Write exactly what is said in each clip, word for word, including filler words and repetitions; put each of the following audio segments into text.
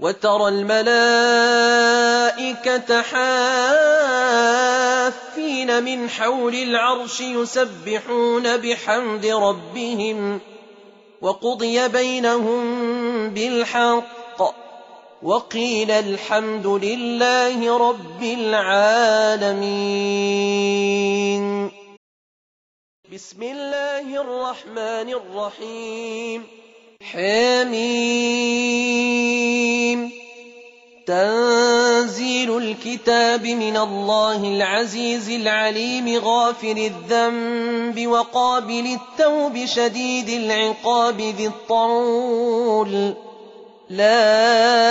وترى الملائكة حافين من حول العرش يسبحون بحمد ربهم وقضي بينهم بالحق وقيل الحمد لله رب العالمين. بسم الله الرحمن الرحيم. حميم. تنزيل الكتاب من الله العزيز العليم غافر الذنب وقابل التوب شديد العقاب ذي الطول لا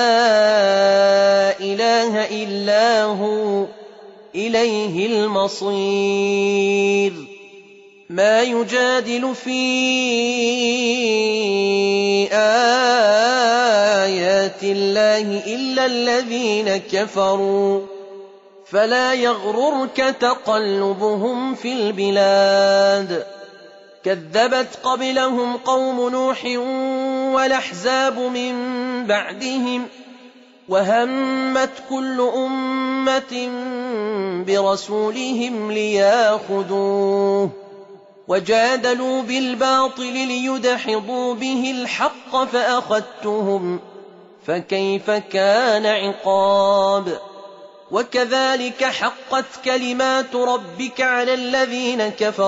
إله إلا هو إليه المصير. ما يجادل في آيات الله إلا الذين كفروا فلا يغررك تقلبهم في البلاد. كذبت قبلهم قوم نوح والأحزاب من بعدهم وهمت كل أمة برسولهم لياخذوه وجادلوا بالباطل ليدحضوا به الحق فأخذتهم فكيف كان عقاب. وكذلك حقت كلمات ربك على الذين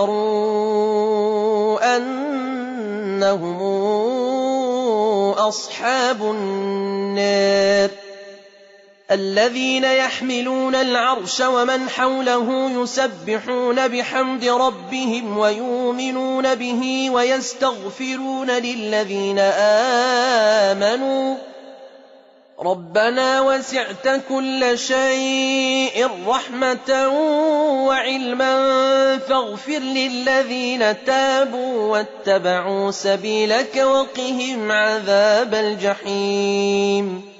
كفروا أنهم أصحاب النار الذين يحملون العرش ومن حوله يسبحون بحمد ربهم ويؤمنون به ويستغفرون للذين آمنوا ربنا وسعت كل شيء رحمة وعلما فاغفر للذين تابوا واتبعوا سبيلك وقهم عذاب الجحيم.